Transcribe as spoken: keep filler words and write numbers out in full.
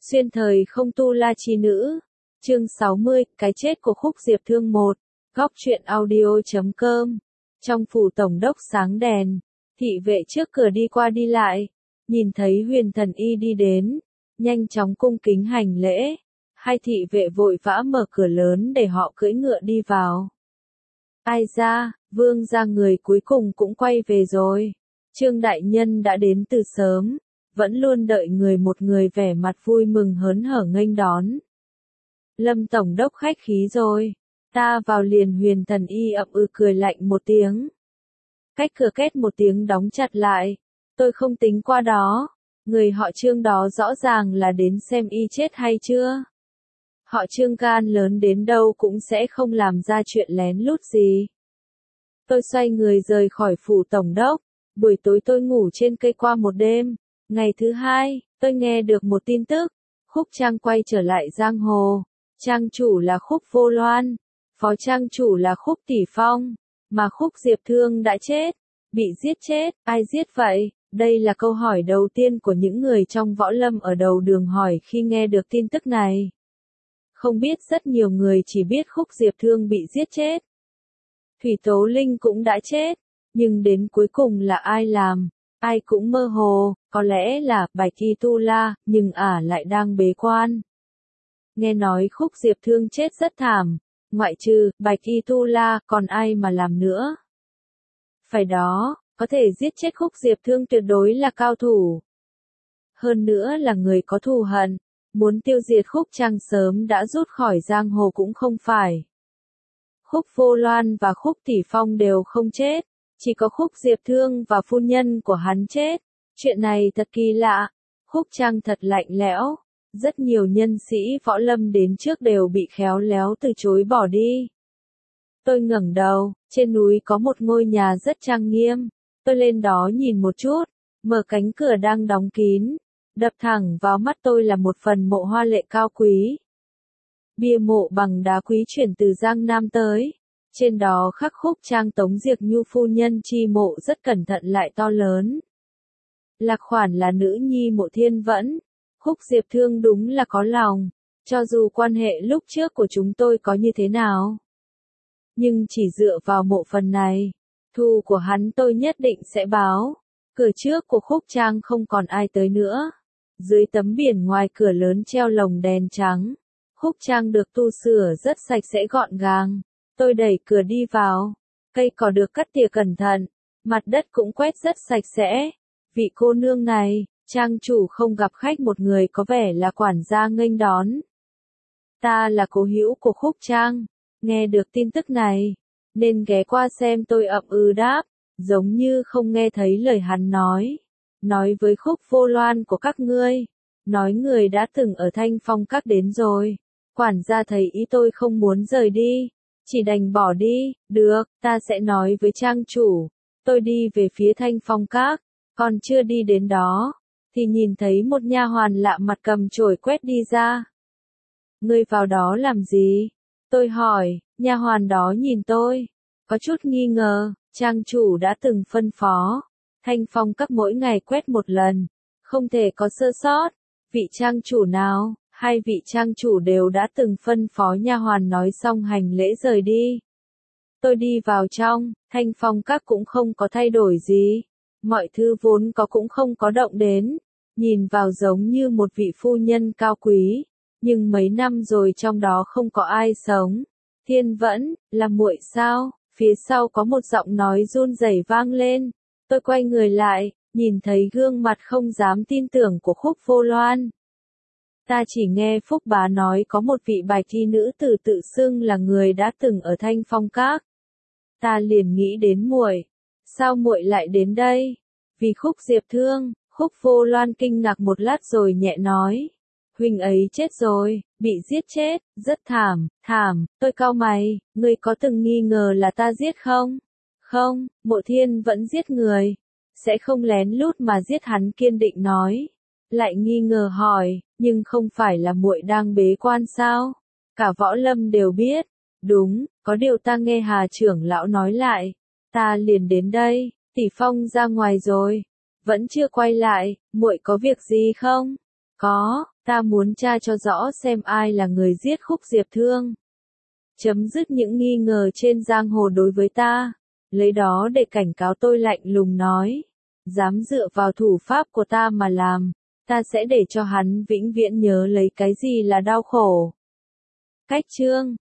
Xuyên thời không tu la chi nữ. Chương sáu mươi, cái chết của Khúc Diệp Thương một. Góc truyện audio chấm com. Trong phủ tổng đốc sáng đèn, thị vệ trước cửa đi qua đi lại, nhìn thấy Huyền Thần Y đi đến, nhanh chóng cung kính hành lễ. Hai thị vệ vội vã mở cửa lớn để họ cưỡi ngựa đi vào. Ai ra, vương gia người cuối cùng cũng quay về rồi. Trương đại nhân đã đến từ sớm, vẫn luôn đợi người một người vẻ mặt vui mừng hớn hở nghênh đón. Lâm tổng đốc khách khí rồi, ta vào liền. Huyền Thần Y ậm ừ cười lạnh một tiếng. Cách cửa két một tiếng đóng chặt lại. Tôi không tính qua đó, người họ Trương đó rõ ràng là đến xem y chết hay chưa. Họ Trương gan lớn đến đâu cũng sẽ không làm ra chuyện lén lút gì. Tôi xoay người rời khỏi phủ tổng đốc. Buổi tối tôi ngủ trên cây qua một đêm. Ngày thứ hai, tôi nghe được một tin tức. Khúc Trang quay trở lại giang hồ. Trang chủ là Khúc Vô Loan, phó trang chủ là Khúc Tỷ Phong, mà Khúc Diệp Thương đã chết. Bị giết chết, ai giết vậy? Đây là câu hỏi đầu tiên của những người trong võ lâm ở đầu đường hỏi khi nghe được tin tức này. Không biết rất nhiều người chỉ biết Khúc Diệp Thương bị giết chết. Thủy Tố Linh cũng đã chết, nhưng đến cuối cùng là ai làm? Ai cũng mơ hồ, có lẽ là Bạch Y Tu La, nhưng ả lại đang bế quan. Nghe nói Khúc Diệp Thương chết rất thảm, ngoại trừ Bạch Y Tu La, còn ai mà làm nữa? Phải đó, có thể giết chết Khúc Diệp Thương tuyệt đối là cao thủ. Hơn nữa là người có thù hận, muốn tiêu diệt Khúc Trang sớm đã rút khỏi giang hồ cũng không phải. Khúc Vô Loan và Khúc Tỷ Phong đều không chết, chỉ có Khúc Diệp Thương và phu nhân của hắn chết. Chuyện này thật kỳ lạ, Khúc Trang thật lạnh lẽo. Rất nhiều nhân sĩ võ lâm đến trước đều bị khéo léo từ chối bỏ đi. Tôi ngẩng đầu, trên núi có một ngôi nhà rất trang nghiêm. Tôi lên đó nhìn một chút, mở cánh cửa đang đóng kín. Đập thẳng vào mắt tôi là một phần mộ hoa lệ cao quý. Bia mộ bằng đá quý chuyển từ Giang Nam tới. Trên đó khắc Khúc Trang Tống Diệp Nhu phu nhân chi mộ rất cẩn thận lại to lớn. Lạc Khoản là nữ nhi Mộ Thiên Vẫn. Khúc Diệp Thương đúng là có lòng, cho dù quan hệ lúc trước của chúng tôi có như thế nào. Nhưng chỉ dựa vào mộ phần này, thù của hắn tôi nhất định sẽ báo. Cửa trước của Khúc Trang không còn ai tới nữa. Dưới tấm biển ngoài cửa lớn treo lồng đèn trắng. Khúc Trang được tu sửa rất sạch sẽ gọn gàng. Tôi đẩy cửa đi vào. Cây cỏ được cắt tỉa cẩn thận. Mặt đất cũng quét rất sạch sẽ. Vị cô nương này, trang chủ không gặp khách một người có vẻ là quản gia nghênh đón. Ta là cố hữu của Khúc Trang. Nghe được tin tức này, nên ghé qua xem. Tôi ậm ừ đáp, giống như không nghe thấy lời hắn nói. Nói với Khúc Vô Loan của các ngươi. Nói người đã từng ở Thanh Phong Các đến rồi. Quản gia thấy ý tôi không muốn rời đi. Chỉ đành bỏ đi. Được, ta sẽ nói với trang chủ. Tôi đi về phía Thanh Phong Các. Còn chưa đi đến đó, thì nhìn thấy một nha hoàn lạ mặt cầm chổi quét đi ra. Ngươi vào đó làm gì? Tôi hỏi. Nha hoàn đó nhìn tôi, có chút nghi ngờ. Trang chủ đã từng phân phó, Thanh Phong Các mỗi ngày quét một lần, không thể có sơ sót. Vị trang chủ nào? Hai vị trang chủ đều đã từng phân phó. Nha hoàn nói xong hành lễ rời đi. Tôi đi vào trong, Thanh Phong Các cũng không có thay đổi gì. Mọi thứ vốn có cũng không có động đến. Nhìn vào giống như một vị phu nhân cao quý, nhưng mấy năm rồi trong đó không có ai sống. Thiên Vẫn, là muội sao? Phía sau có một giọng nói run rẩy vang lên. Tôi quay người lại, nhìn thấy gương mặt không dám tin tưởng của Khúc Vô Loan. Ta chỉ nghe Phúc Bá nói có một vị bạch y nữ tử tự xưng là người đã từng ở Thanh Phong Các. Ta liền nghĩ đến muội. Sao muội lại đến đây? Vì Khúc Diệp Thương. Khúc Vô Loan kinh ngạc một lát rồi nhẹ nói. Huynh ấy chết rồi, bị giết chết, rất thảm, thảm. Tôi cau mày, ngươi có từng nghi ngờ là ta giết không? Không, Mộ Thiên Vẫn giết người. Sẽ không lén lút mà giết, hắn kiên định nói. Lại nghi ngờ hỏi, nhưng không phải là muội đang bế quan sao? Cả võ lâm đều biết. Đúng, có điều ta nghe Hà trưởng lão nói lại. Ta liền đến đây. Tỷ Phong ra ngoài rồi, vẫn chưa quay lại. Muội có việc gì không? Có, Ta muốn tra cho rõ xem ai là người giết Khúc Diệp Thương. Chấm dứt những nghi ngờ trên giang hồ đối với ta. Lấy đó để cảnh cáo tôi, lạnh lùng nói. Dám dựa vào thủ pháp của ta mà làm, ta sẽ để cho hắn vĩnh viễn nhớ lấy cái gì là đau khổ. Cách chương